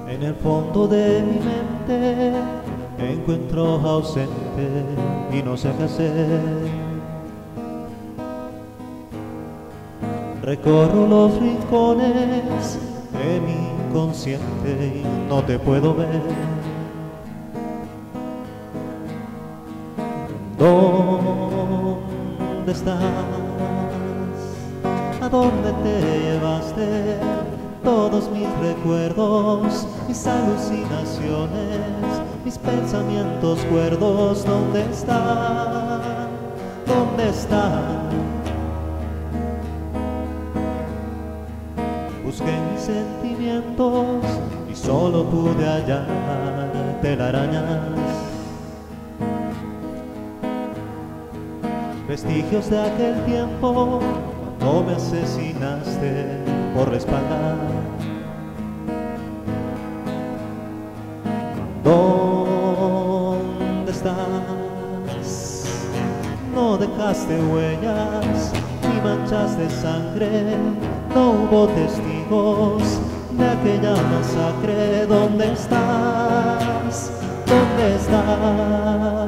En el fondo de mi mente me encuentro ausente y no sé qué hacer. Recorro los rincones de mi inconsciente y no te puedo ver. ¿Dónde estás? ¿A dónde te llevaste todos mis recuerdos, mis alucinaciones, mis pensamientos cuerdos? ¿Dónde están? ¿Dónde están? Busqué mis sentimientos y solo pude hallar telarañas, vestigios de aquel tiempo cuando me asesinaste por la espalda. ¿Dónde estás? No dejaste huellas ni manchas de sangre, no hubo testigos de aquella masacre. ¿Dónde estás? ¿Dónde estás?